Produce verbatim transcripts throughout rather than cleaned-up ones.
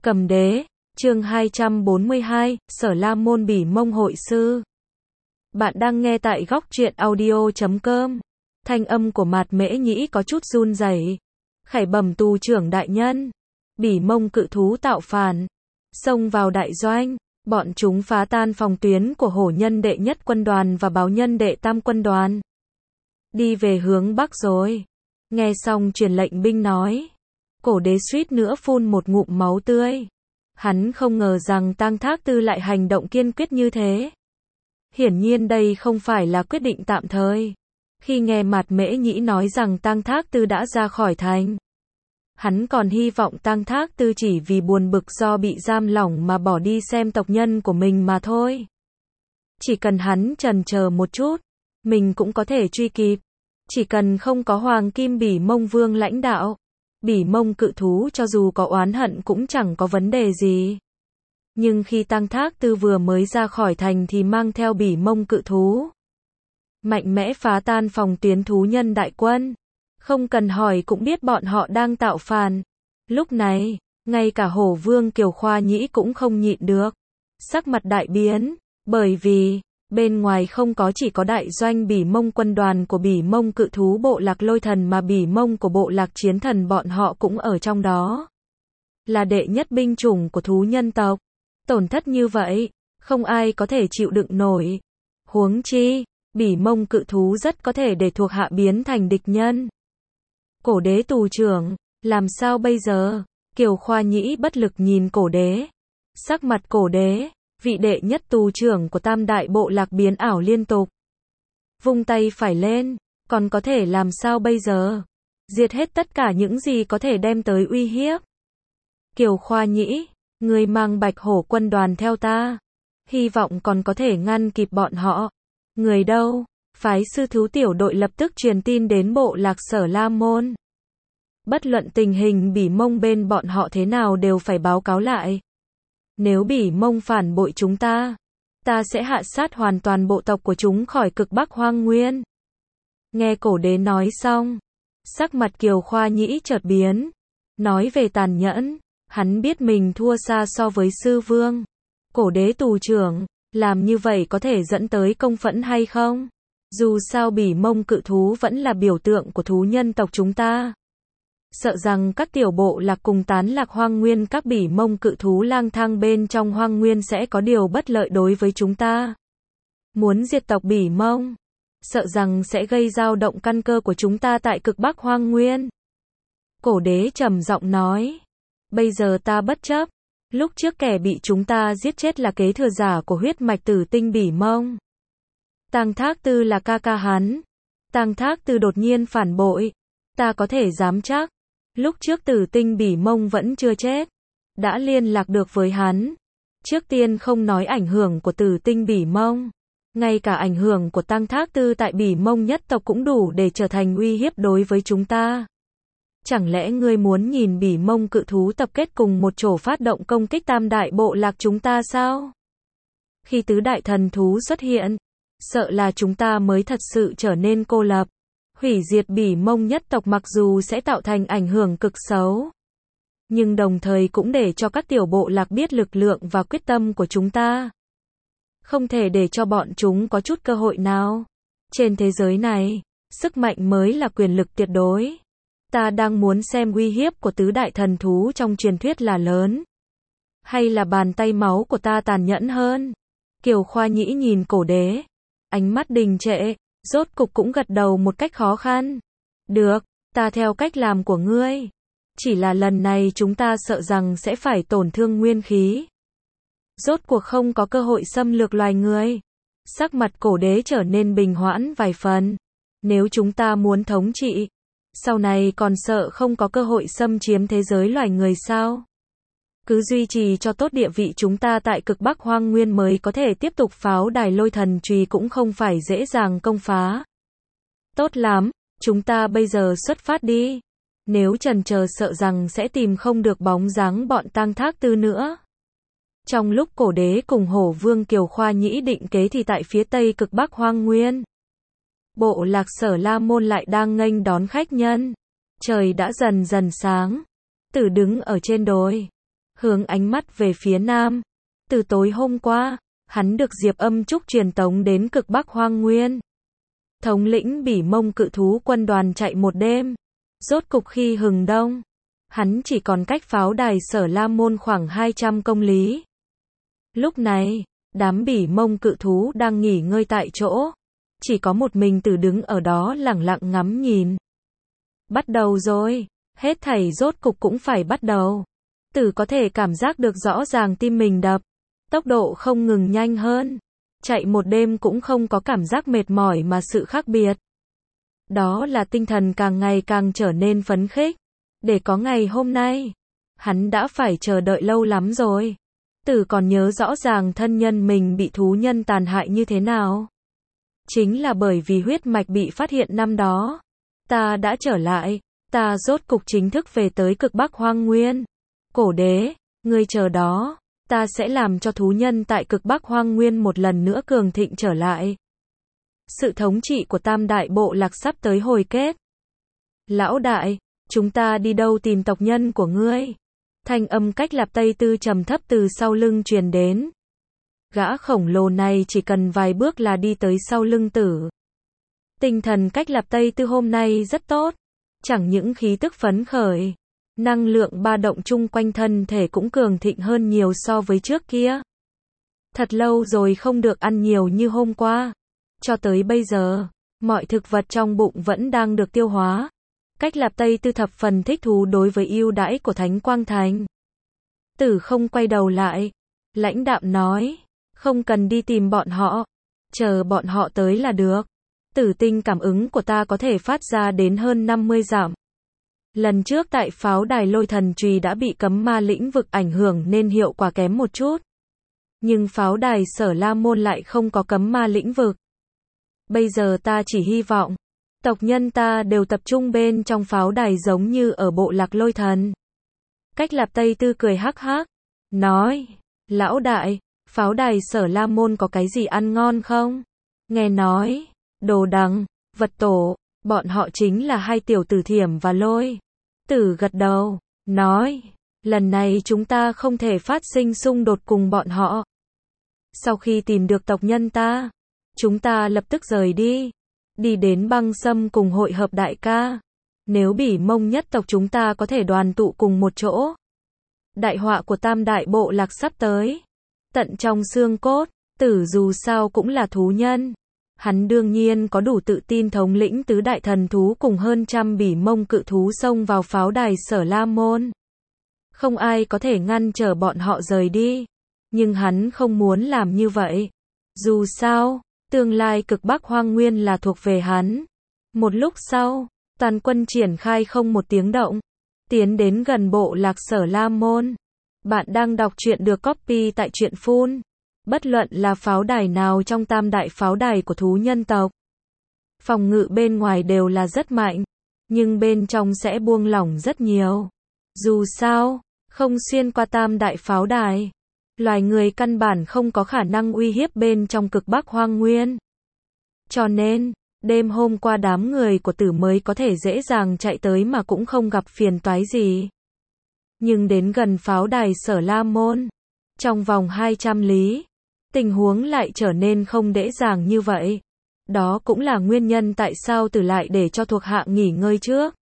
Cầm đế, chương hai trăm bốn mươi hai, Sở La Môn Bỉ Mông Hội Sư. Bạn đang nghe tại góc truyện audio chấm com. Thanh âm của Mạt Mễ Nhĩ có chút run rẩy. Khải bẩm tù trưởng đại nhân. Bỉ Mông cự thú tạo phản. Xông vào đại doanh. Bọn chúng phá tan phòng tuyến của hổ nhân đệ nhất quân đoàn và báo nhân đệ tam quân đoàn. Đi về hướng bắc rồi. Nghe xong truyền lệnh binh nói. Cổ đế suýt nữa phun một ngụm máu tươi. Hắn không ngờ rằng Tang Thác Tư lại hành động kiên quyết như thế. Hiển nhiên đây không phải là quyết định tạm thời. Khi nghe Mạt Mễ Nhĩ nói rằng Tang Thác Tư đã ra khỏi thành, hắn còn hy vọng Tang Thác Tư chỉ vì buồn bực do bị giam lỏng mà bỏ đi xem tộc nhân của mình mà thôi. Chỉ cần hắn chần chờ một chút, mình cũng có thể truy kịp. Chỉ cần không có Hoàng Kim Bỉ Mông Vương lãnh đạo, Bỉ Mông cự thú cho dù có oán hận cũng chẳng có vấn đề gì. Nhưng khi Tang Thác Tư vừa mới ra khỏi thành thì mang theo Bỉ Mông cự thú, mạnh mẽ phá tan phòng tuyến thú nhân đại quân. Không cần hỏi cũng biết bọn họ đang tạo phản. Lúc này, ngay cả Hổ Vương Kiều Khoa Nhĩ cũng không nhịn được. Sắc mặt đại biến, bởi vì, bên ngoài không có chỉ có đại doanh Bỉ Mông quân đoàn của Bỉ Mông cự thú bộ lạc lôi thần mà Bỉ Mông của bộ lạc chiến thần bọn họ cũng ở trong đó. Là đệ nhất binh chủng của thú nhân tộc. Tổn thất như vậy, không ai có thể chịu đựng nổi. Huống chi, Bỉ Mông cự thú rất có thể để thuộc hạ biến thành địch nhân. Cổ đế tù trưởng, làm sao bây giờ? Kiều Khoa Nhĩ bất lực nhìn cổ đế. Sắc mặt cổ đế, vị đệ nhất tù trưởng của tam đại bộ lạc biến ảo liên tục. Vung tay phải lên, còn có thể làm sao bây giờ? Diệt hết tất cả những gì có thể đem tới uy hiếp. Kiều Khoa Nhĩ, người mang Bạch Hổ quân đoàn theo ta. Hy vọng còn có thể ngăn kịp bọn họ. Người đâu? Phái sư thú tiểu đội lập tức truyền tin đến bộ lạc Sở La Môn. Bất luận tình hình Bỉ Mông bên bọn họ thế nào đều phải báo cáo lại. Nếu Bỉ Mông phản bội chúng ta, ta sẽ hạ sát hoàn toàn bộ tộc của chúng khỏi cực Bắc Hoang Nguyên. Nghe cổ đế nói xong, sắc mặt Kiều Khoa Nhĩ chợt biến. Nói về tàn nhẫn, hắn biết mình thua xa so với sư vương. Cổ đế tù trưởng, làm như vậy có thể dẫn tới công phẫn hay không? Dù sao Bỉ Mông cự thú vẫn là biểu tượng của thú nhân tộc chúng ta. Sợ rằng các tiểu bộ lạc cùng tán lạc hoang nguyên các Bỉ Mông cự thú lang thang bên trong hoang nguyên sẽ có điều bất lợi đối với chúng ta. Muốn diệt tộc Bỉ Mông, sợ rằng sẽ gây dao động căn cơ của chúng ta tại cực Bắc Hoang Nguyên. Cổ đế trầm giọng nói, bây giờ ta bất chấp. Lúc trước kẻ bị chúng ta giết chết là kế thừa giả của huyết mạch tử tinh Bỉ Mông. Tang Thác Tư là ca ca hắn. Tang Thác Tư đột nhiên phản bội. Ta có thể dám chắc, lúc trước tử tinh Bỉ Mông vẫn chưa chết. Đã liên lạc được với hắn. Trước tiên không nói ảnh hưởng của tử tinh Bỉ Mông. Ngay cả ảnh hưởng của Tang Thác Tư tại Bỉ Mông nhất tộc cũng đủ để trở thành uy hiếp đối với chúng ta. Chẳng lẽ ngươi muốn nhìn Bỉ Mông cự thú tập kết cùng một chỗ phát động công kích tam đại bộ lạc chúng ta sao? Khi tứ đại thần thú xuất hiện, sợ là chúng ta mới thật sự trở nên cô lập. Hủy diệt Bỉ Mông nhất tộc mặc dù sẽ tạo thành ảnh hưởng cực xấu, nhưng đồng thời cũng để cho các tiểu bộ lạc biết lực lượng và quyết tâm của chúng ta. Không thể để cho bọn chúng có chút cơ hội nào. Trên thế giới này, sức mạnh mới là quyền lực tuyệt đối. Ta đang muốn xem uy hiếp của tứ đại thần thú trong truyền thuyết là lớn, hay là bàn tay máu của ta tàn nhẫn hơn. Kiều Khoa Nhĩ nhìn cổ đế, ánh mắt đình trệ, rốt cục cũng gật đầu một cách khó khăn. Được, ta theo cách làm của ngươi. Chỉ là lần này chúng ta sợ rằng sẽ phải tổn thương nguyên khí. Rốt cuộc không có cơ hội xâm lược loài người. Sắc mặt cổ đế trở nên bình hoãn vài phần. Nếu chúng ta muốn thống trị, sau này còn sợ không có cơ hội xâm chiếm thế giới loài người sao? Cứ duy trì cho tốt địa vị chúng ta tại cực Bắc Hoang Nguyên mới có thể tiếp tục pháo đài lôi thần chùy cũng không phải dễ dàng công phá. Tốt lắm, chúng ta bây giờ xuất phát đi. Nếu chần chờ sợ rằng sẽ tìm không được bóng dáng bọn Tang Thác Tư nữa. Trong lúc cổ đế cùng Hổ Vương Kiều Khoa Nhĩ định kế thì tại phía tây cực Bắc Hoang Nguyên, bộ lạc Sở La Môn lại đang nghênh đón khách nhân. Trời đã dần dần sáng. Tử đứng ở trên đồi, hướng ánh mắt về phía nam. Từ tối hôm qua, hắn được Diệp Âm Trúc truyền tống đến cực Bắc Hoang Nguyên. Thống lĩnh Bỉ Mông cự thú quân đoàn chạy một đêm. Rốt cục khi hừng đông, hắn chỉ còn cách pháo đài Sở La Môn khoảng hai trăm công lý. Lúc này, đám Bỉ Mông cự thú đang nghỉ ngơi tại chỗ. Chỉ có một mình Tử đứng ở đó lẳng lặng ngắm nhìn. Bắt đầu rồi, hết thảy rốt cục cũng phải bắt đầu. Tử có thể cảm giác được rõ ràng tim mình đập, tốc độ không ngừng nhanh hơn. Chạy một đêm cũng không có cảm giác mệt mỏi mà sự khác biệt. Đó là tinh thần càng ngày càng trở nên phấn khích. Để có ngày hôm nay, hắn đã phải chờ đợi lâu lắm rồi. Tử còn nhớ rõ ràng thân nhân mình bị thú nhân tàn hại như thế nào. Chính là bởi vì huyết mạch bị phát hiện năm đó. Ta đã trở lại, ta rốt cục chính thức về tới cực Bắc Hoang Nguyên. Cổ đế, ngươi chờ đó, ta sẽ làm cho thú nhân tại cực Bắc Hoang Nguyên một lần nữa cường thịnh trở lại. Sự thống trị của Tam Đại Bộ Lạc sắp tới hồi kết. Lão đại, chúng ta đi đâu tìm tộc nhân của ngươi? Thanh âm Cách Lạp Tây Tư trầm thấp từ sau lưng truyền đến. Gã khổng lồ này chỉ cần vài bước là đi tới sau lưng Tử. Tinh thần Cách Lạp Tây Tư hôm nay rất tốt, chẳng những khí tức phấn khởi, năng lượng ba động chung quanh thân thể cũng cường thịnh hơn nhiều so với trước kia. Thật lâu rồi không được ăn nhiều như hôm qua. Cho tới bây giờ, mọi thực vật trong bụng vẫn đang được tiêu hóa. Cách Lạp Tây Tư thập phần thích thú đối với ưu đãi của Thánh Quang Thành. Tử không quay đầu lại, lãnh đạm nói, không cần đi tìm bọn họ, chờ bọn họ tới là được. Tử tinh cảm ứng của ta có thể phát ra đến hơn năm mươi dặm. Lần trước tại pháo đài Lôi Thần Chùy đã bị cấm ma lĩnh vực ảnh hưởng nên hiệu quả kém một chút. Nhưng pháo đài Sở La Môn lại không có cấm ma lĩnh vực. Bây giờ ta chỉ hy vọng, tộc nhân ta đều tập trung bên trong pháo đài giống như ở bộ lạc Lôi Thần. Cách Lạp Tây Tư cười hắc hắc, nói, lão đại, pháo đài Sở La Môn có cái gì ăn ngon không? Nghe nói, Đồ Đằng, Vật Tổ, bọn họ chính là hai tiểu tử Thiểm và Lôi. Tử gật đầu, nói, lần này chúng ta không thể phát sinh xung đột cùng bọn họ. Sau khi tìm được tộc nhân ta, chúng ta lập tức rời đi, đi đến Băng Sâm cùng hội hợp đại ca. Nếu Bỉ Mông nhất tộc chúng ta có thể đoàn tụ cùng một chỗ. Đại họa của Tam Đại Bộ Lạc sắp tới. Tận trong xương cốt, Tử dù sao cũng là thú nhân. Hắn đương nhiên có đủ tự tin thống lĩnh tứ đại thần thú cùng hơn trăm Bỉ Mông cự thú xông vào pháo đài Sở La Môn. Không ai có thể ngăn trở bọn họ rời đi. Nhưng hắn không muốn làm như vậy. Dù sao, tương lai cực Bắc Hoang Nguyên là thuộc về hắn. Một lúc sau, toàn quân triển khai không một tiếng động, tiến đến gần bộ lạc Sở La Môn. Bạn đang đọc truyện được copy tại truyện phun. Bất luận là pháo đài nào trong tam đại pháo đài của thú nhân tộc, phòng ngự bên ngoài đều là rất mạnh, nhưng bên trong sẽ buông lỏng rất nhiều. Dù sao, không xuyên qua tam đại pháo đài, loài người căn bản không có khả năng uy hiếp bên trong cực Bắc Hoang Nguyên. Cho nên, đêm hôm qua đám người của Tử mới có thể dễ dàng chạy tới mà cũng không gặp phiền toái gì. Nhưng đến gần pháo đài Sở La Môn, trong vòng hai trăm lý, tình huống lại trở nên không dễ dàng như vậy. Đó cũng là nguyên nhân tại sao Tử lại để cho thuộc hạ nghỉ ngơi trước.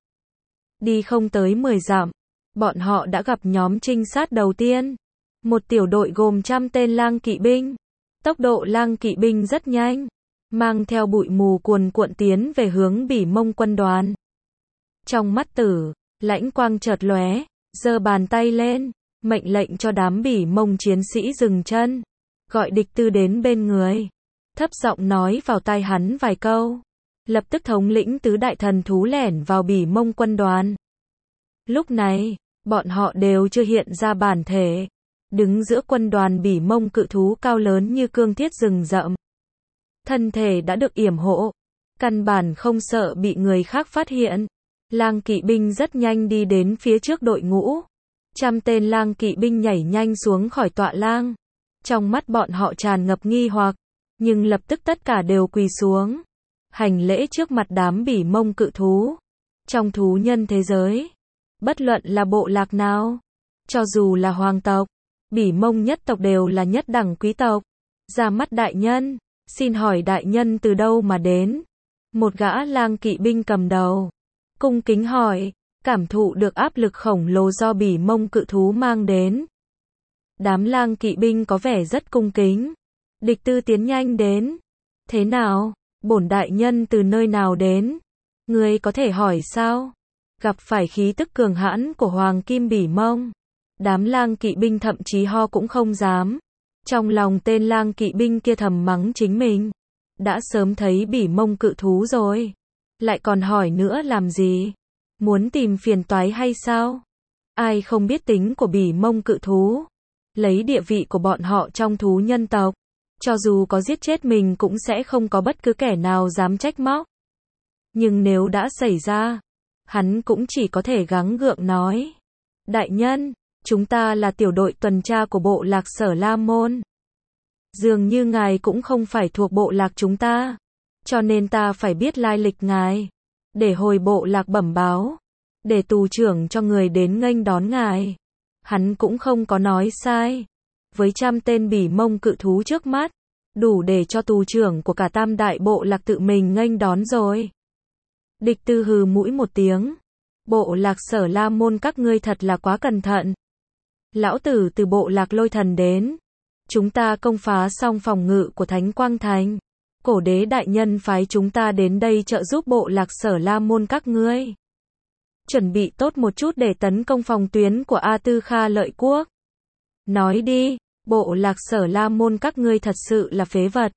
Đi không tới mười dặm, bọn họ đã gặp nhóm trinh sát đầu tiên. Một tiểu đội gồm trăm tên lang kỵ binh. Tốc độ lang kỵ binh rất nhanh, mang theo bụi mù cuồn cuộn tiến về hướng Bỉ Mông quân đoàn. Trong mắt Tử, lãnh quang chợt lóe, giơ bàn tay lên, mệnh lệnh cho đám Bỉ Mông chiến sĩ dừng chân, gọi địch tư đến bên người, thấp giọng nói vào tai hắn vài câu. Lập tức thống lĩnh tứ đại thần thú lẻn vào Bỉ Mông quân đoàn. Lúc này, bọn họ đều chưa hiện ra bản thể, đứng giữa quân đoàn Bỉ Mông cự thú cao lớn như cương thiết rừng rậm. Thân thể đã được yểm hộ, căn bản không sợ bị người khác phát hiện. Lang kỵ binh rất nhanh đi đến phía trước đội ngũ. Trăm tên lang kỵ binh nhảy nhanh xuống khỏi tọa lang. Trong mắt bọn họ tràn ngập nghi hoặc, nhưng lập tức tất cả đều quỳ xuống, hành lễ trước mặt đám Bỉ Mông cự thú. Trong thú nhân thế giới, bất luận là bộ lạc nào, Cho dù là hoàng tộc, Bỉ Mông nhất tộc đều là nhất đẳng quý tộc. Ra mắt đại nhân, xin hỏi đại nhân từ đâu mà đến? Một gã lang kỵ binh cầm đầu, cung kính hỏi, cảm thụ được áp lực khổng lồ do Bỉ Mông cự thú mang đến. Đám lang kỵ binh có vẻ rất cung kính. Địch Tư tiến nhanh đến. Thế nào? Bổn đại nhân từ nơi nào đến? Ngươi có thể hỏi sao? Gặp phải khí tức cường hãn của Hoàng Kim Bỉ Mông, đám lang kỵ binh thậm chí ho cũng không dám. Trong lòng tên lang kỵ binh kia thầm mắng chính mình. Đã sớm thấy Bỉ Mông cự thú rồi. Lại còn hỏi nữa làm gì? Muốn tìm phiền toái hay sao? Ai không biết tính của Bỉ Mông cự thú? Lấy địa vị của bọn họ trong thú nhân tộc, cho dù có giết chết mình cũng sẽ không có bất cứ kẻ nào dám trách móc. Nhưng nếu đã xảy ra, hắn cũng chỉ có thể gắng gượng nói. Đại nhân, chúng ta là tiểu đội tuần tra của bộ lạc Sở La Môn. Dường như ngài cũng không phải thuộc bộ lạc chúng ta, cho nên ta phải biết lai lịch ngài, để hồi bộ lạc bẩm báo, để tù trưởng cho người đến nghênh đón ngài. Hắn cũng không có nói sai. Với trăm tên Bỉ Mông cự thú trước mắt, đủ để cho tù trưởng của cả tam đại bộ lạc tự mình nghênh đón rồi. Địch Tư hừ mũi một tiếng. Bộ lạc Sở La Môn các ngươi thật là quá cẩn thận. Lão tử từ bộ lạc Lôi Thần đến. Chúng ta công phá xong phòng ngự của Thánh Quang Thành. Cổ đế đại nhân phái chúng ta đến đây trợ giúp bộ lạc Sở La Môn các ngươi. Chuẩn bị tốt một chút để tấn công phòng tuyến của A Tư Kha Lợi Quốc. Nói đi, bộ lạc Sở La Môn các ngươi thật sự là phế vật.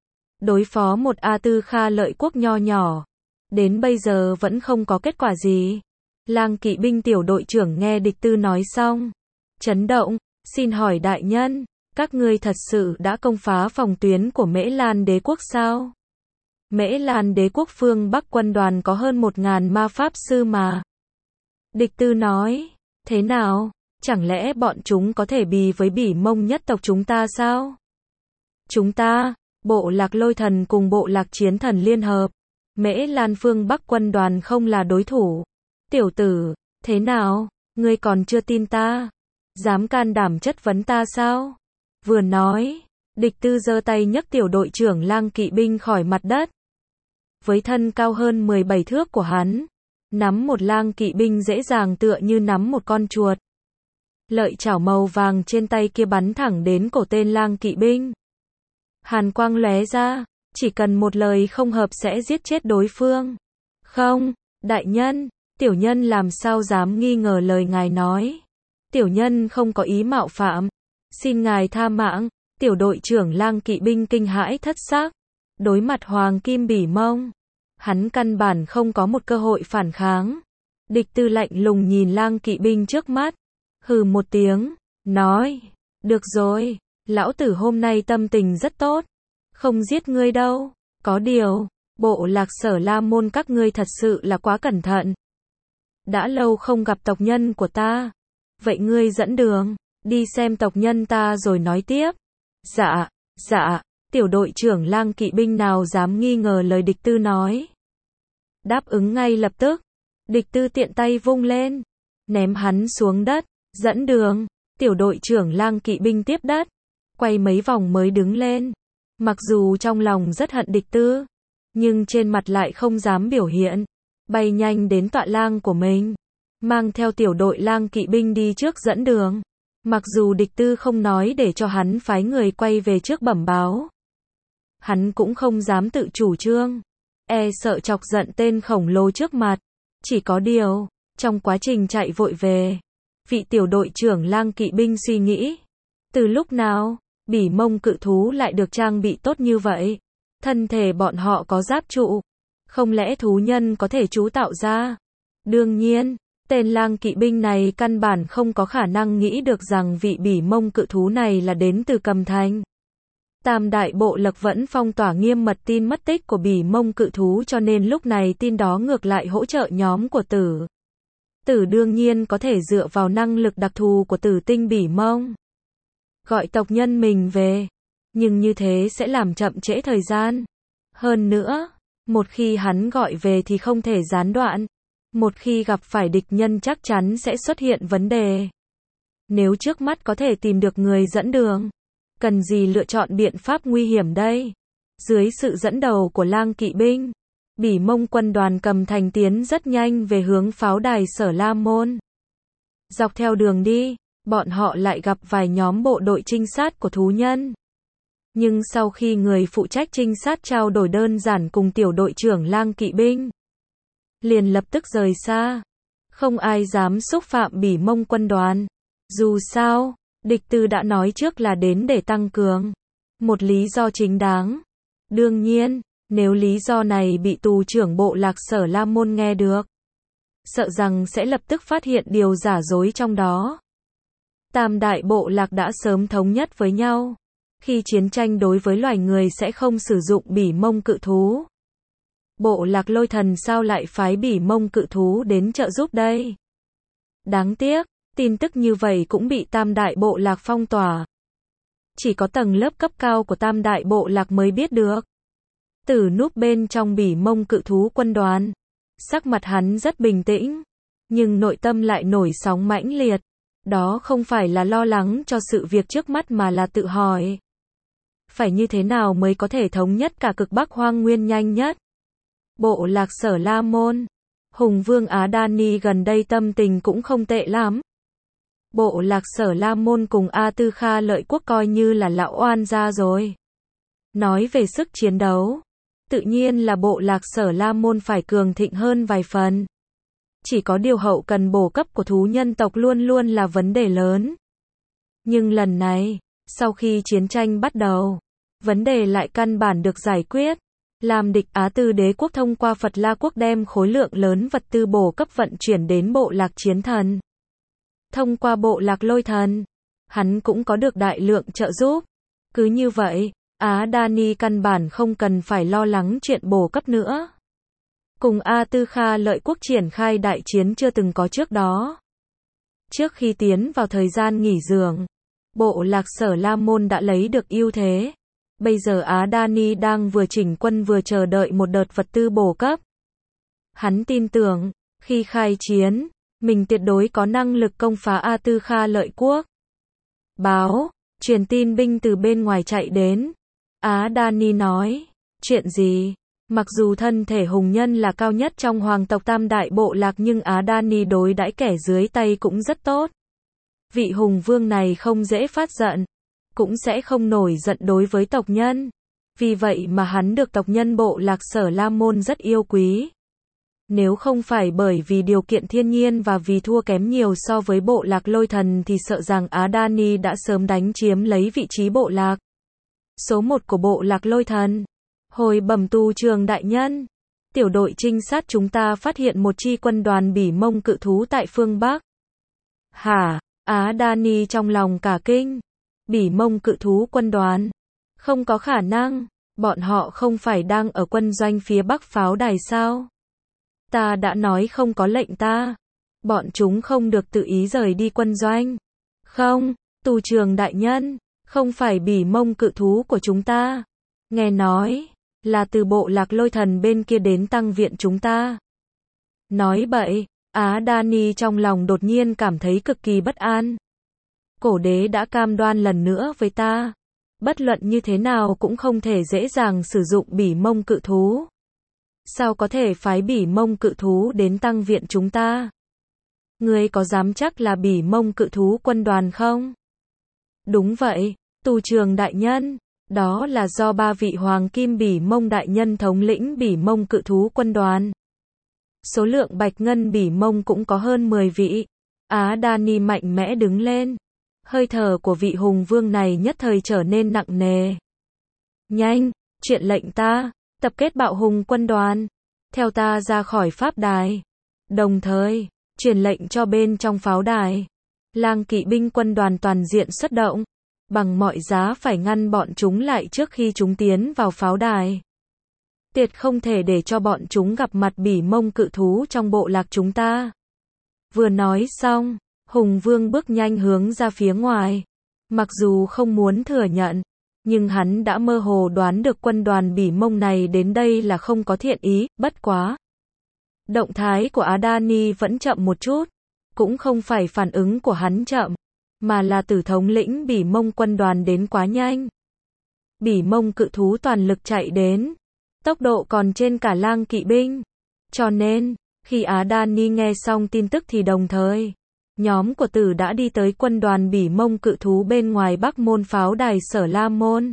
Đối phó một A Tư Kha Lợi Quốc nho nhỏ, đến bây giờ vẫn không có kết quả gì. Lang kỵ binh tiểu đội trưởng nghe Địch Tư nói xong, chấn động, xin hỏi đại nhân, các ngươi thật sự đã công phá phòng tuyến của Mễ Lan đế quốc sao? Mễ Lan đế quốc phương Bắc quân đoàn có hơn một ngàn ma pháp sư mà. Địch Tư nói, thế nào? Chẳng lẽ bọn chúng có thể bì với Bỉ Mông nhất tộc chúng ta sao? Chúng ta, bộ lạc Lôi Thần cùng bộ lạc Chiến Thần liên hợp, Mễ Lan phương Bắc quân đoàn không là đối thủ. Tiểu tử, thế nào? Ngươi còn chưa tin ta? Dám can đảm chất vấn ta sao? Vừa nói, Địch Tư giơ tay nhấc tiểu đội trưởng lang kỵ binh khỏi mặt đất. Với thân cao hơn mười bảy thước của hắn, nắm một lang kỵ binh dễ dàng tựa như nắm một con chuột. Lợi chảo màu vàng trên tay kia bắn thẳng đến cổ tên lang kỵ binh. Hàn quang lóe ra, chỉ cần một lời không hợp sẽ giết chết đối phương. Không, đại nhân, tiểu nhân làm sao dám nghi ngờ lời ngài nói. Tiểu nhân không có ý mạo phạm. Xin ngài tha mạng. Tiểu đội trưởng lang kỵ binh kinh hãi thất xác. Đối mặt Hoàng Kim Bỉ Mông, hắn căn bản không có một cơ hội phản kháng. Địch Tư lạnh lùng nhìn lang kỵ binh trước mắt, hừ một tiếng, nói, được rồi, lão tử hôm nay tâm tình rất tốt, không giết ngươi đâu, có điều, bộ lạc Sở La Môn các ngươi thật sự là quá cẩn thận. Đã lâu không gặp tộc nhân của ta, vậy ngươi dẫn đường, đi xem tộc nhân ta rồi nói tiếp. Dạ, dạ, tiểu đội trưởng lang kỵ binh nào dám nghi ngờ lời Địch Tư nói. Đáp ứng ngay lập tức, Địch Tư tiện tay vung lên, ném hắn xuống đất, dẫn đường, tiểu đội trưởng lang kỵ binh tiếp đất, quay mấy vòng mới đứng lên. Mặc dù trong lòng rất hận Địch Tư, nhưng trên mặt lại không dám biểu hiện, bay nhanh đến tọa lang của mình, mang theo tiểu đội lang kỵ binh đi trước dẫn đường. Mặc dù Địch Tư không nói để cho hắn phái người quay về trước bẩm báo, hắn cũng không dám tự chủ trương, e sợ chọc giận tên khổng lồ trước mặt. Chỉ có điều, trong quá trình chạy vội về, vị tiểu đội trưởng lang kỵ binh suy nghĩ, từ lúc nào, Bỉ Mông cự thú lại được trang bị tốt như vậy? Thân thể bọn họ có giáp trụ, không lẽ thú nhân có thể trú tạo ra? Đương nhiên, tên lang kỵ binh này căn bản không có khả năng nghĩ được rằng vị Bỉ Mông cự thú này là đến từ Cầm Thành. Tam đại bộ lạc vẫn phong tỏa nghiêm mật tin mất tích của Bỉ Mông cự thú, cho nên lúc này tin đó ngược lại hỗ trợ nhóm của Tử. Tử đương nhiên có thể dựa vào năng lực đặc thù của Tử tinh Bỉ Mông, gọi tộc nhân mình về, nhưng như thế sẽ làm chậm trễ thời gian. Hơn nữa, một khi hắn gọi về thì không thể gián đoạn, một khi gặp phải địch nhân chắc chắn sẽ xuất hiện vấn đề. Nếu trước mắt có thể tìm được người dẫn đường, cần gì lựa chọn biện pháp nguy hiểm đây? Dưới sự dẫn đầu của lang kỵ binh, Bỉ Mông quân đoàn cầm thành tiến rất nhanh về hướng pháo đài Sở La Môn. Dọc theo đường đi, bọn họ lại gặp vài nhóm bộ đội trinh sát của thú nhân. Nhưng sau khi người phụ trách trinh sát trao đổi đơn giản cùng tiểu đội trưởng lang kỵ binh, liền lập tức rời xa. Không ai dám xúc phạm Bỉ Mông quân đoàn. Dù sao, địch tư đã nói trước là đến để tăng cường. Một lý do chính đáng. Đương nhiên, nếu lý do này bị tù trưởng bộ lạc Sở La Môn nghe được, sợ rằng sẽ lập tức phát hiện điều giả dối trong đó. Tam đại bộ lạc đã sớm thống nhất với nhau. Khi chiến tranh đối với loài người sẽ không sử dụng Bỉ Mông cự thú. Bộ lạc Lôi Thần sao lại phái Bỉ Mông cự thú đến trợ giúp đây? Đáng tiếc, tin tức như vậy cũng bị tam đại bộ lạc phong tỏa. Chỉ có tầng lớp cấp cao của tam đại bộ lạc mới biết được. Tử núp bên trong Bỉ Mông cự thú quân đoàn. Sắc mặt hắn rất bình tĩnh, nhưng nội tâm lại nổi sóng mãnh liệt. Đó không phải là lo lắng cho sự việc trước mắt mà là tự hỏi. Phải như thế nào mới có thể thống nhất cả cực Bắc Hoang Nguyên nhanh nhất? Bộ lạc Sở La Môn. Hùng Vương Á Đa Ni gần đây tâm tình cũng không tệ lắm. Bộ lạc Sở La Môn cùng A Tư Kha Lợi Quốc coi như là lão oan gia rồi. Nói về sức chiến đấu, tự nhiên là bộ lạc Sở La Môn phải cường thịnh hơn vài phần. Chỉ có điều hậu cần bổ cấp của thú nhân tộc luôn luôn là vấn đề lớn. Nhưng lần này, sau khi chiến tranh bắt đầu, vấn đề lại căn bản được giải quyết. Làm địch Á Tư đế quốc thông qua Phật La quốc đem khối lượng lớn vật tư bổ cấp vận chuyển đến bộ lạc Chiến Thần. Thông qua bộ lạc Lôi Thần, hắn cũng có được đại lượng trợ giúp. Cứ như vậy, Á Đa Ni căn bản không cần phải lo lắng chuyện bổ cấp nữa. Cùng A Tư Kha Lợi Quốc triển khai đại chiến chưa từng có trước đó. Trước khi tiến vào thời gian nghỉ dưỡng, bộ lạc Sở La Môn đã lấy được ưu thế. Bây giờ Á Đa Ni đang vừa chỉnh quân vừa chờ đợi một đợt vật tư bổ cấp. Hắn tin tưởng, khi khai chiến, mình tuyệt đối có năng lực công phá A Tư Kha Lợi Quốc. Báo, truyền tin binh từ bên ngoài chạy đến. Á Đa Ni nói, chuyện gì? Mặc dù thân thể hùng nhân là cao nhất trong hoàng tộc tam đại bộ lạc nhưng Á Đa Ni đối đãi kẻ dưới tay cũng rất tốt. Vị hùng vương này không dễ phát giận, cũng sẽ không nổi giận đối với tộc nhân. Vì vậy mà hắn được tộc nhân bộ lạc Sở La Môn rất yêu quý. Nếu không phải bởi vì điều kiện thiên nhiên và vì thua kém nhiều so với bộ lạc Lôi Thần thì sợ rằng Á Đa Ni đã sớm đánh chiếm lấy vị trí bộ lạc số một của bộ lạc Lôi Thần. Hồi bẩm tù trường đại nhân, tiểu đội trinh sát chúng ta phát hiện một chi quân đoàn Bỉ Mông cự thú tại phương Bắc. Hả? Á Đa Ni trong lòng cả kinh. Bỉ Mông cự thú quân đoàn? Không có khả năng, bọn họ không phải đang ở quân doanh phía Bắc pháo đài sao? Ta đã nói không có lệnh ta. Bọn chúng không được tự ý rời đi quân doanh. Không, tù trường đại nhân, không phải Bỉ Mông cự thú của chúng ta. Nghe nói, là từ bộ lạc Lôi Thần bên kia đến tăng viện chúng ta. Nói bậy, Á Đa Ni trong lòng đột nhiên cảm thấy cực kỳ bất an. Cổ đế đã cam đoan lần nữa với ta. Bất luận như thế nào cũng không thể dễ dàng sử dụng Bỉ Mông cự thú. Sao có thể phái Bỉ Mông cự thú đến tăng viện chúng ta? Ngươi có dám chắc là Bỉ Mông cự thú quân đoàn không? Đúng vậy, tù trường đại nhân. Đó là do ba vị hoàng kim Bỉ Mông đại nhân thống lĩnh Bỉ Mông cự thú quân đoàn. Số lượng bạch ngân Bỉ Mông cũng có hơn mười vị. Á Đa Ni mạnh mẽ đứng lên. Hơi thở của vị hùng vương này nhất thời trở nên nặng nề. Nhanh, chuyện lệnh ta, tập kết bạo hùng quân đoàn, theo ta ra khỏi pháp đài. Đồng thời, truyền lệnh cho bên trong pháo đài, lang kỵ binh quân đoàn toàn diện xuất động, bằng mọi giá phải ngăn bọn chúng lại trước khi chúng tiến vào pháo đài. Tuyệt không thể để cho bọn chúng gặp mặt Bỉ Mông cự thú trong bộ lạc chúng ta. Vừa nói xong, Hùng Vương bước nhanh hướng ra phía ngoài. Mặc dù không muốn thừa nhận, nhưng hắn đã mơ hồ đoán được quân đoàn Bỉ Mông này đến đây là không có thiện ý, bất quá. Động thái của Á Đa Ni vẫn chậm một chút, cũng không phải phản ứng của hắn chậm, mà là Tử thống lĩnh Bỉ Mông quân đoàn đến quá nhanh. Bỉ Mông cự thú toàn lực chạy đến, tốc độ còn trên cả lang kỵ binh. Cho nên, khi Á Đani nghe xong tin tức thì đồng thời, nhóm của Tử đã đi tới quân đoàn Bỉ Mông cự thú bên ngoài Bắc môn pháo đài Sở La Môn.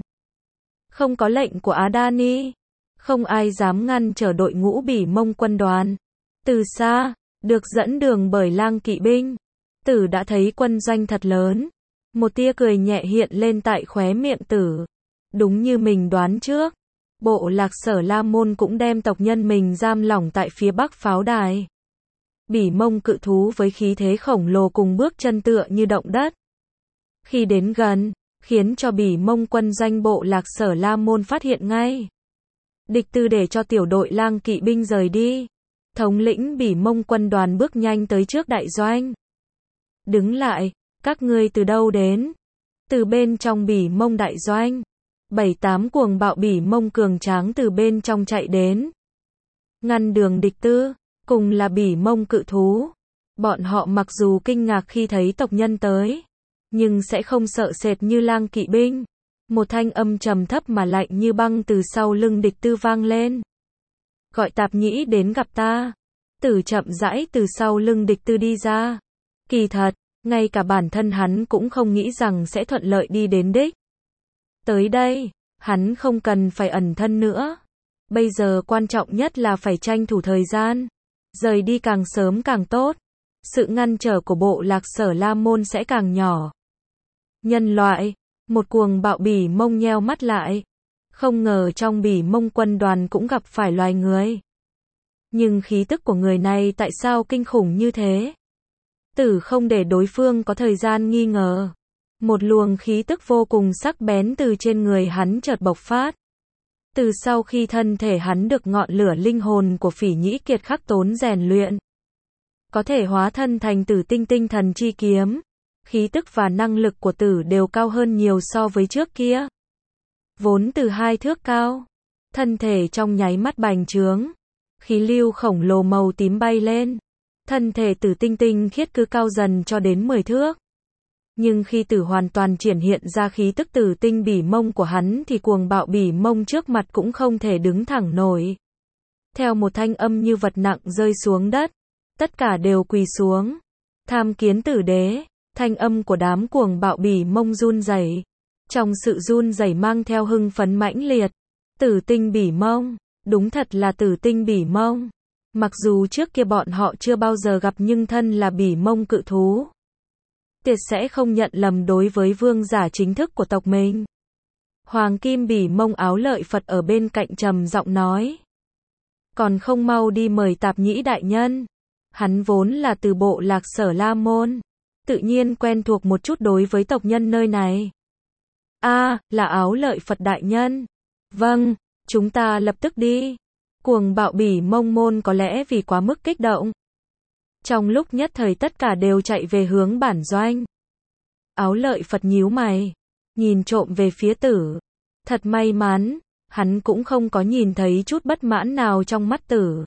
Không có lệnh của Á Đani, không ai dám ngăn trở đội ngũ Bỉ Mông quân đoàn. Từ xa, được dẫn đường bởi lang kỵ binh, Tử đã thấy quân doanh thật lớn. Một tia cười nhẹ hiện lên tại khóe miệng Tử. Đúng như mình đoán trước, bộ lạc Sở La Môn cũng đem tộc nhân mình giam lỏng tại phía bắc pháo đài. Bỉ Mông cự thú với khí thế khổng lồ cùng bước chân tựa như động đất. Khi đến gần, khiến cho Bỉ Mông quân doanh bộ lạc Sở La Môn phát hiện ngay. Địch Tư để cho tiểu đội lang kỵ binh rời đi. Thống lĩnh Bỉ Mông quân đoàn bước nhanh tới trước đại doanh. Đứng lại, các ngươi từ đâu đến? Từ bên trong Bỉ Mông đại doanh. Bảy tám cuồng bạo Bỉ Mông cường tráng từ bên trong chạy đến. Ngăn đường địch Tư, cùng là Bỉ Mông cự thú. Bọn họ mặc dù kinh ngạc khi thấy tộc nhân tới, nhưng sẽ không sợ sệt như lang kỵ binh. Một thanh âm trầm thấp mà lạnh như băng từ sau lưng địch Tư vang lên. Gọi Tạp Nhĩ đến gặp ta. Tử chậm rãi từ sau lưng địch Tư đi ra. Kỳ thật, ngay cả bản thân hắn cũng không nghĩ rằng sẽ thuận lợi đi đến đích. Tới đây, hắn không cần phải ẩn thân nữa. Bây giờ quan trọng nhất là phải tranh thủ thời gian. Rời đi càng sớm càng tốt. Sự ngăn trở của bộ lạc Sở La Môn sẽ càng nhỏ. Nhân loại, một cuồng bạo Bỉ Mông nheo mắt lại. Không ngờ trong Bỉ Mông quân đoàn cũng gặp phải loài người. Nhưng khí tức của người này tại sao kinh khủng như thế? Tử không để đối phương có thời gian nghi ngờ. Một luồng khí tức vô cùng sắc bén từ trên người hắn chợt bộc phát. Từ sau khi thân thể hắn được ngọn lửa linh hồn của Phỉ Nhĩ Kiệt khắc tốn rèn luyện, có thể hóa thân thành Tử tinh tinh thần chi kiếm. Khí tức và năng lực của Tử đều cao hơn nhiều so với trước kia. Vốn từ hai thước cao, thân thể trong nháy mắt bành trướng. Khí lưu khổng lồ màu tím bay lên. Thân thể Tử tinh tinh khiết cứ cao dần cho đến mười thước. Nhưng khi Tử hoàn toàn triển hiện ra khí tức Tử tinh Bỉ Mông của hắn thì cuồng bạo Bỉ Mông trước mặt cũng không thể đứng thẳng nổi. Theo một thanh âm như vật nặng rơi xuống đất, tất cả đều quỳ xuống. Tham kiến Tử đế, thanh âm của đám cuồng bạo Bỉ Mông run rẩy. Trong sự run rẩy mang theo hưng phấn mãnh liệt. Tử tinh Bỉ Mông, đúng thật là Tử tinh Bỉ Mông. Mặc dù trước kia bọn họ chưa bao giờ gặp nhưng thân là Bỉ Mông cự thú, tuyệt sẽ không nhận lầm đối với vương giả chính thức của tộc mình. Hoàng kim Bỉ Mông áo lợi Phật ở bên cạnh trầm giọng nói. Còn không mau đi mời Tạp Nhĩ đại nhân. Hắn vốn là từ bộ lạc Sở La Môn, tự nhiên quen thuộc một chút đối với tộc nhân nơi này. A, à, là áo lợi Phật đại nhân. Vâng, chúng ta lập tức đi. Cuồng bạo Bỉ Mông môn có lẽ vì quá mức kích động. Trong lúc nhất thời tất cả đều chạy về hướng bản doanh. Áo lợi Phật nhíu mày, nhìn trộm về phía Tử. Thật may mắn, hắn cũng không có nhìn thấy chút bất mãn nào trong mắt Tử.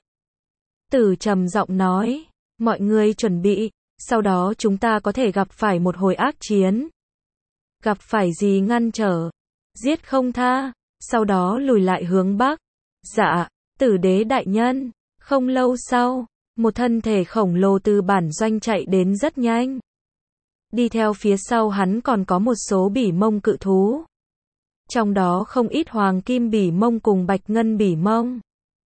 Tử trầm giọng nói, mọi người chuẩn bị, sau đó chúng ta có thể gặp phải một hồi ác chiến. Gặp phải gì ngăn trở, giết không tha, sau đó lùi lại hướng Bắc. Dạ, Tử đế đại nhân. Không lâu sau, một thân thể khổng lồ từ bản doanh chạy đến rất nhanh. Đi theo phía sau hắn còn có một số Bỉ Mông cự thú. Trong đó không ít Hoàng kim Bỉ Mông cùng Bạch ngân Bỉ Mông.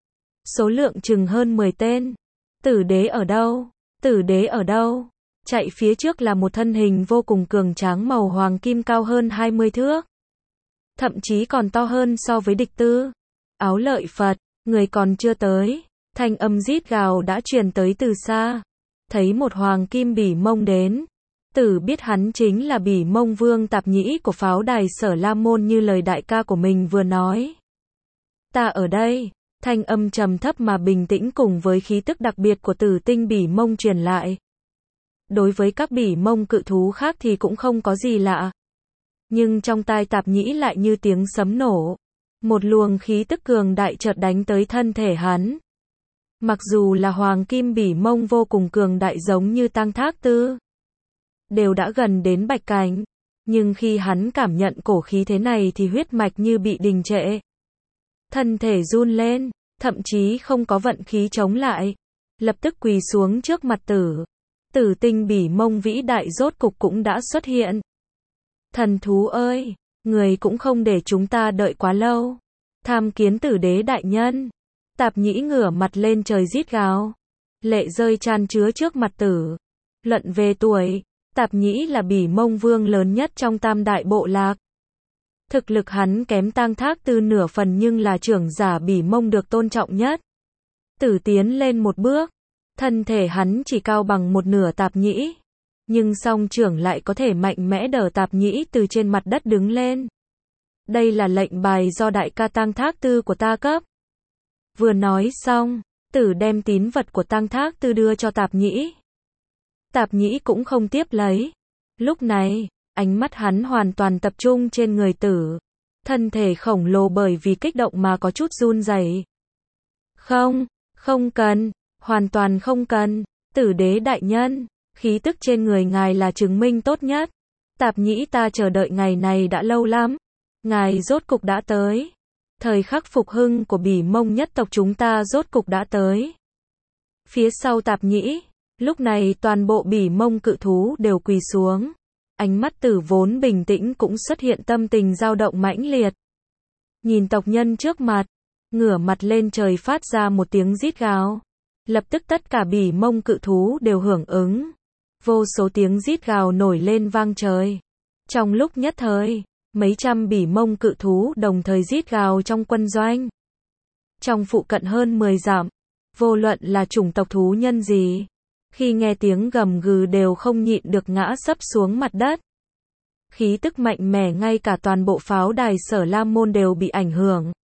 Số lượng chừng hơn mười tên. Tử đế ở đâu? Tử đế ở đâu? Chạy phía trước là một thân hình vô cùng cường tráng màu hoàng kim cao hơn hai mươi thước. Thậm chí còn to hơn so với địch Tư. Áo lợi Phật, người còn chưa tới. Thanh âm rít gào đã truyền tới từ xa. Thấy một Hoàng kim Bỉ Mông đến, Tử biết hắn chính là Bỉ Mông Vương Tạp Nhĩ của pháo đài Sở La Môn như lời đại ca của mình vừa nói. Ta ở đây. Thanh âm trầm thấp mà bình tĩnh cùng với khí tức đặc biệt của Tử tinh Bỉ Mông truyền lại. Đối với các Bỉ Mông cự thú khác thì cũng không có gì lạ. Nhưng trong tai Tạp Nhĩ lại như tiếng sấm nổ. Một luồng khí tức cường đại chợt đánh tới thân thể hắn. Mặc dù là Hoàng kim Bỉ Mông vô cùng cường đại giống như Tăng Thác Tư, đều đã gần đến bạch cảnh. Nhưng khi hắn cảm nhận cổ khí thế này thì huyết mạch như bị đình trệ. Thân thể run lên, thậm chí không có vận khí chống lại. Lập tức quỳ xuống trước mặt tử. Tử tinh bỉ mông vĩ đại rốt cục cũng đã xuất hiện. Thần thú ơi, người cũng không để chúng ta đợi quá lâu. Tham kiến tử đế đại nhân. Tạp nhĩ ngửa mặt lên trời rít gào. Lệ rơi chan chứa trước mặt tử. Luận về tuổi, Tạp nhĩ là bỉ mông vương lớn nhất trong tam đại bộ lạc. Thực lực hắn kém Tang Thác Tư nửa phần nhưng là trưởng giả bỉ mông được tôn trọng nhất. Tử tiến lên một bước. Thân thể hắn chỉ cao bằng một nửa Tạp nhĩ. Nhưng song trưởng lại có thể mạnh mẽ đỡ Tạp nhĩ từ trên mặt đất đứng lên. Đây là lệnh bài do đại ca Tang Thác Tư của ta cấp. Vừa nói xong, tử đem tín vật của Tang Thác Tư đưa cho Tạp nhĩ. Tạp nhĩ cũng không tiếp lấy. Lúc này, ánh mắt hắn hoàn toàn tập trung trên người tử. Thân thể khổng lồ bởi vì kích động mà có chút run rẩy. Không, không cần, hoàn toàn không cần. Tử đế đại nhân, khí tức trên người ngài là chứng minh tốt nhất. Tạp nhĩ ta chờ đợi ngày này đã lâu lắm. Ngài rốt cục đã tới. Thời khắc phục hưng của bỉ mông nhất tộc chúng ta rốt cục đã tới. Phía sau Tạp nhĩ, lúc này toàn bộ bỉ mông cự thú đều quỳ xuống. Ánh mắt tử vốn bình tĩnh cũng xuất hiện tâm tình dao động mãnh liệt. Nhìn tộc nhân trước mặt, ngửa mặt lên trời phát ra một tiếng rít gào. Lập tức tất cả bỉ mông cự thú đều hưởng ứng. Vô số tiếng rít gào nổi lên vang trời. Trong lúc nhất thời, mấy trăm bỉ mông cự thú đồng thời rít gào trong quân doanh. Trong phụ cận hơn mười dặm, vô luận là chủng tộc thú nhân gì, khi nghe tiếng gầm gừ đều không nhịn được ngã sấp xuống mặt đất. Khí tức mạnh mẽ ngay cả toàn bộ pháo đài Sở La Môn đều bị ảnh hưởng.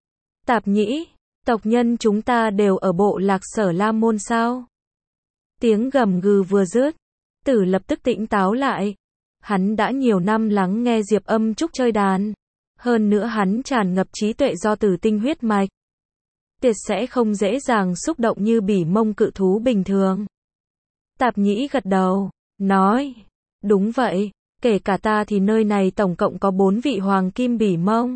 Tạp nhĩ, tộc nhân chúng ta đều ở bộ lạc Sở La Môn sao? Tiếng gầm gừ vừa dứt, tử lập tức tỉnh táo lại. Hắn đã nhiều năm lắng nghe Diệp Âm Trúc chơi đàn. Hơn nữa hắn tràn ngập trí tuệ do tử tinh huyết mạch. Tuyệt sẽ không dễ dàng xúc động như bỉ mông cự thú bình thường. Tạp nhĩ gật đầu, nói, đúng vậy, kể cả ta thì nơi này tổng cộng có bốn vị hoàng kim bỉ mông.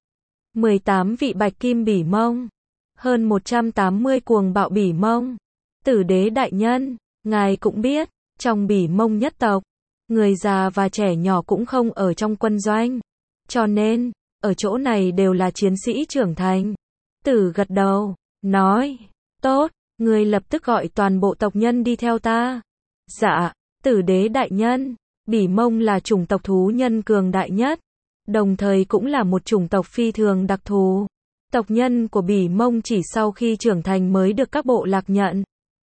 mười tám vị bạch kim bỉ mông. Hơn một trăm tám mươi cuồng bạo bỉ mông. Tử đế đại nhân, ngài cũng biết, trong bỉ mông nhất tộc, người già và trẻ nhỏ cũng không ở trong quân doanh. Cho nên, ở chỗ này đều là chiến sĩ trưởng thành. Tử gật đầu, nói, tốt, người lập tức gọi toàn bộ tộc nhân đi theo ta. Dạ, tử đế đại nhân, bỉ mông là chủng tộc thú nhân cường đại nhất. Đồng thời cũng là một chủng tộc phi thường đặc thù. Tộc nhân của bỉ mông chỉ sau khi trưởng thành mới được các bộ lạc nhận.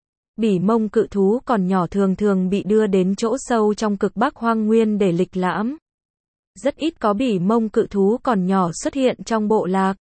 Bỉ mông cự thú còn nhỏ thường thường bị đưa đến chỗ sâu trong cực Bắc hoang nguyên để lịch lãm. Rất ít có bỉ mông cự thú còn nhỏ xuất hiện trong bộ lạc.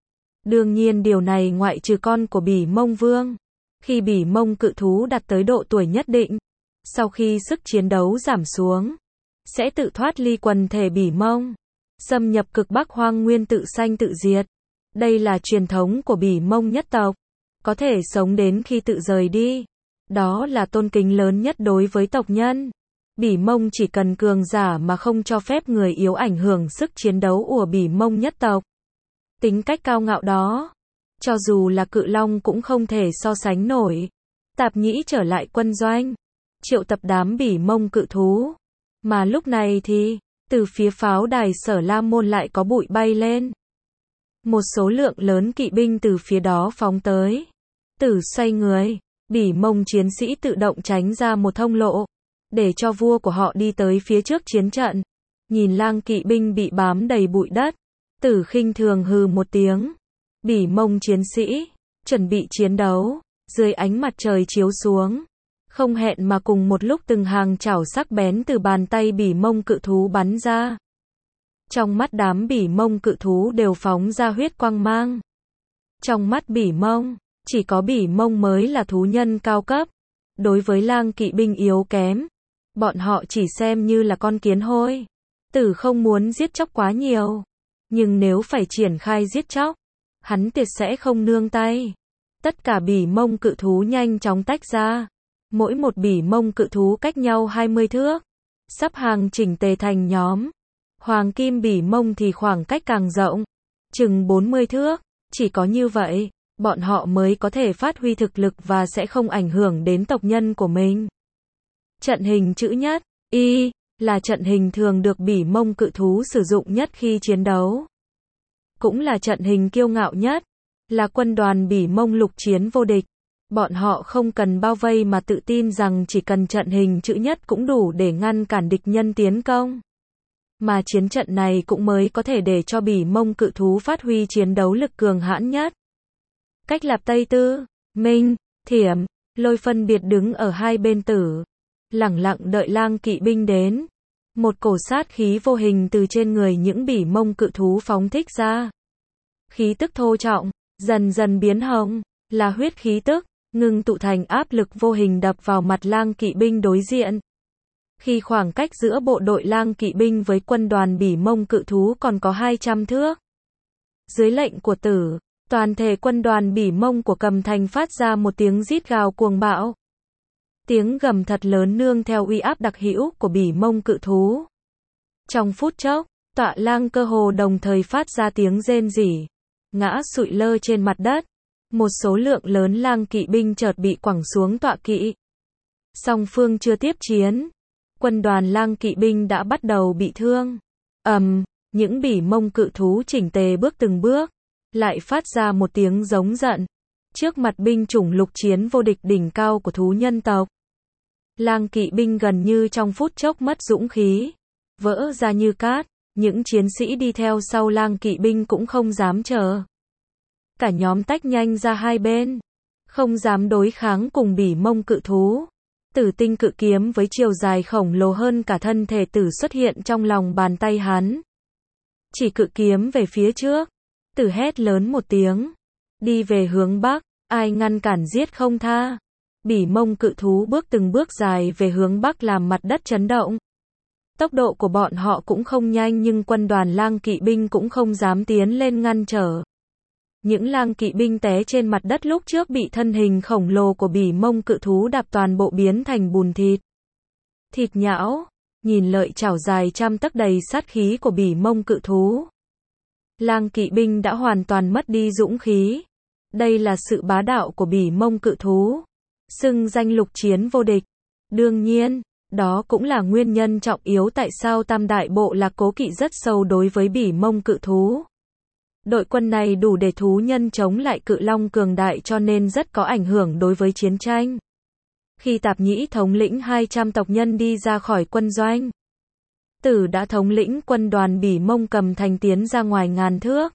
Đương nhiên điều này ngoại trừ con của bỉ mông vương. Khi bỉ mông cự thú đạt tới độ tuổi nhất định, sau khi sức chiến đấu giảm xuống, sẽ tự thoát ly quần thể bỉ mông, xâm nhập cực Bắc hoang nguyên tự sanh tự diệt. Đây là truyền thống của bỉ mông nhất tộc. Có thể sống đến khi tự rời đi. Đó là tôn kính lớn nhất đối với tộc nhân. Bỉ mông chỉ cần cường giả mà không cho phép người yếu ảnh hưởng sức chiến đấu của bỉ mông nhất tộc. Tính cách cao ngạo đó, cho dù là cự long cũng không thể so sánh nổi. Tạp nhĩ trở lại quân doanh, triệu tập đám bỉ mông cự thú. Mà lúc này thì, từ phía pháo đài Sở La Môn lại có bụi bay lên. Một số lượng lớn kỵ binh từ phía đó phóng tới. Tử xoay người, bỉ mông chiến sĩ tự động tránh ra một thông lộ, để cho vua của họ đi tới phía trước chiến trận. Nhìn lang kỵ binh bị bám đầy bụi đất, tử khinh thường hừ một tiếng. Bỉ mông chiến sĩ, chuẩn bị chiến đấu, dưới ánh mặt trời chiếu xuống. Không hẹn mà cùng một lúc từng hàng chảo sắc bén từ bàn tay bỉ mông cự thú bắn ra. Trong mắt đám bỉ mông cự thú đều phóng ra huyết quang mang. Trong mắt bỉ mông, chỉ có bỉ mông mới là thú nhân cao cấp. Đối với lang kỵ binh yếu kém, bọn họ chỉ xem như là con kiến hôi. Tử không muốn giết chóc quá nhiều, nhưng nếu phải triển khai giết chóc, hắn tuyệt sẽ không nương tay. Tất cả bỉ mông cự thú nhanh chóng tách ra. Mỗi một bỉ mông cự thú cách nhau hai mươi thước. sắp hàng chỉnh tề thành nhóm. Hoàng kim bỉ mông thì khoảng cách càng rộng, chừng bốn mươi thước, chỉ có như vậy, bọn họ mới có thể phát huy thực lực và sẽ không ảnh hưởng đến tộc nhân của mình. Trận hình chữ nhất, Y, là trận hình thường được bỉ mông cự thú sử dụng nhất khi chiến đấu. Cũng là trận hình kiêu ngạo nhất, là quân đoàn bỉ mông lục chiến vô địch. Bọn họ không cần bao vây mà tự tin rằng chỉ cần trận hình chữ nhất cũng đủ để ngăn cản địch nhân tiến công. Mà chiến trận này cũng mới có thể để cho bỉ mông cự thú phát huy chiến đấu lực cường hãn nhất. Cách Lạp Tây Tư, Minh, Thiểm, Lôi phân biệt đứng ở hai bên tử, lẳng lặng đợi lang kỵ binh đến. Một cổ sát khí vô hình từ trên người những bỉ mông cự thú phóng thích ra. Khí tức thô trọng, dần dần biến hồng, là huyết khí tức, ngưng tụ thành áp lực vô hình đập vào mặt lang kỵ binh đối diện. Khi khoảng cách giữa bộ đội lang kỵ binh với quân đoàn bỉ mông cự thú còn có hai trăm thước. Dưới lệnh của tử, toàn thể quân đoàn bỉ mông của Cầm Thành phát ra một tiếng rít gào cuồng bạo. Tiếng gầm thật lớn nương theo uy áp đặc hữu của bỉ mông cự thú. Trong phút chốc, tọa lang cơ hồ đồng thời phát ra tiếng rên rỉ, ngã sụi lơ trên mặt đất. Một số lượng lớn lang kỵ binh chợt bị quẳng xuống tọa kỵ. Song phương chưa tiếp chiến, quân đoàn lang kỵ binh đã bắt đầu bị thương. Ầm, um, những bỉ mông cự thú chỉnh tề bước từng bước, lại phát ra một tiếng giống giận. Trước mặt binh chủng lục chiến vô địch đỉnh cao của thú nhân tộc, lang kỵ binh gần như trong phút chốc mất dũng khí, vỡ ra như cát. Những chiến sĩ đi theo sau lang kỵ binh cũng không dám chờ. Cả nhóm tách nhanh ra hai bên, không dám đối kháng cùng bỉ mông cự thú. Tử tinh cự kiếm với chiều dài khổng lồ hơn cả thân thể tử xuất hiện trong lòng bàn tay hắn. Chỉ cự kiếm về phía trước, tử hét lớn một tiếng, đi về hướng bắc, ai ngăn cản giết không tha. Bỉ mông cự thú bước từng bước dài về hướng bắc làm mặt đất chấn động. Tốc độ của bọn họ cũng không nhanh nhưng quân đoàn lang kỵ binh cũng không dám tiến lên ngăn trở. Những lang kỵ binh té trên mặt đất lúc trước bị thân hình khổng lồ của bỉ mông cự thú đạp toàn bộ biến thành bùn thịt. Thịt nhão, nhìn lợi chảo dài trăm tấc đầy sát khí của bỉ mông cự thú. Lang kỵ binh đã hoàn toàn mất đi dũng khí. Đây là sự bá đạo của bỉ mông cự thú, xưng danh lục chiến vô địch. Đương nhiên, đó cũng là nguyên nhân trọng yếu tại sao Tam Đại Bộ Lạc cố kỵ rất sâu đối với bỉ mông cự thú. Đội quân này đủ để thú nhân chống lại cự long cường đại cho nên rất có ảnh hưởng đối với chiến tranh. Khi Tạp Nhĩ thống lĩnh hai trăm tộc nhân đi ra khỏi quân doanh, Tử đã thống lĩnh quân đoàn bỉ mông Cầm Thành tiến ra ngoài ngàn thước.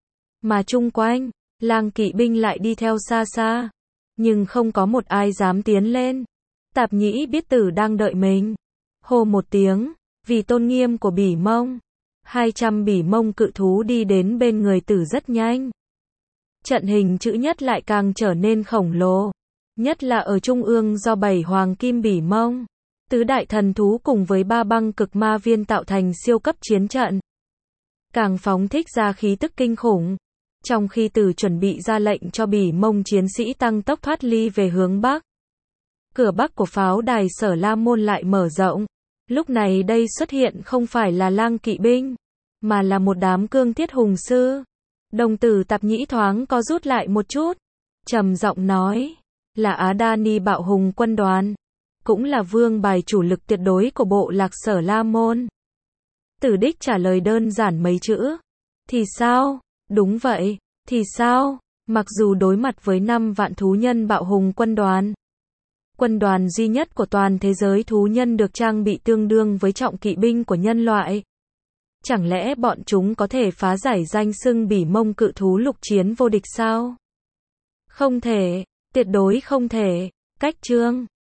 Mà chung quanh, lang kỵ binh lại đi theo xa xa, nhưng không có một ai dám tiến lên. Tạp Nhĩ biết Tử đang đợi mình, hô một tiếng, vì tôn nghiêm của bỉ mông. hai trăm bỉ mông cự thú đi đến bên người Tử rất nhanh. Trận hình chữ nhất lại càng trở nên khổng lồ, nhất là ở trung ương do bảy hoàng kim bỉ mông, tứ đại thần thú cùng với ba băng cực ma viên tạo thành siêu cấp chiến trận. Càng phóng thích ra khí tức kinh khủng. Trong khi Tử chuẩn bị ra lệnh cho bỉ mông chiến sĩ tăng tốc thoát ly về hướng bắc, cửa bắc của pháo đài Sở La Môn lại mở rộng. Lúc này đây xuất hiện không phải là lang kỵ binh, mà là một đám cương thiết hùng sư. Đồng tử Tạp Nhĩ thoáng co rút lại một chút, trầm giọng nói, là Á Đa Ni bạo hùng quân đoàn, cũng là vương bài chủ lực tuyệt đối của bộ lạc Sở La Môn. Tử đích trả lời đơn giản mấy chữ, thì sao? Đúng vậy, thì sao? Mặc dù đối mặt với năm vạn thú nhân bạo hùng quân đoàn, quân đoàn duy nhất của toàn thế giới thú nhân được trang bị tương đương với trọng kỵ binh của nhân loại. Chẳng lẽ bọn chúng có thể phá giải danh xưng bỉ mông cự thú lục chiến vô địch sao? Không thể, tuyệt đối không thể. Cách chương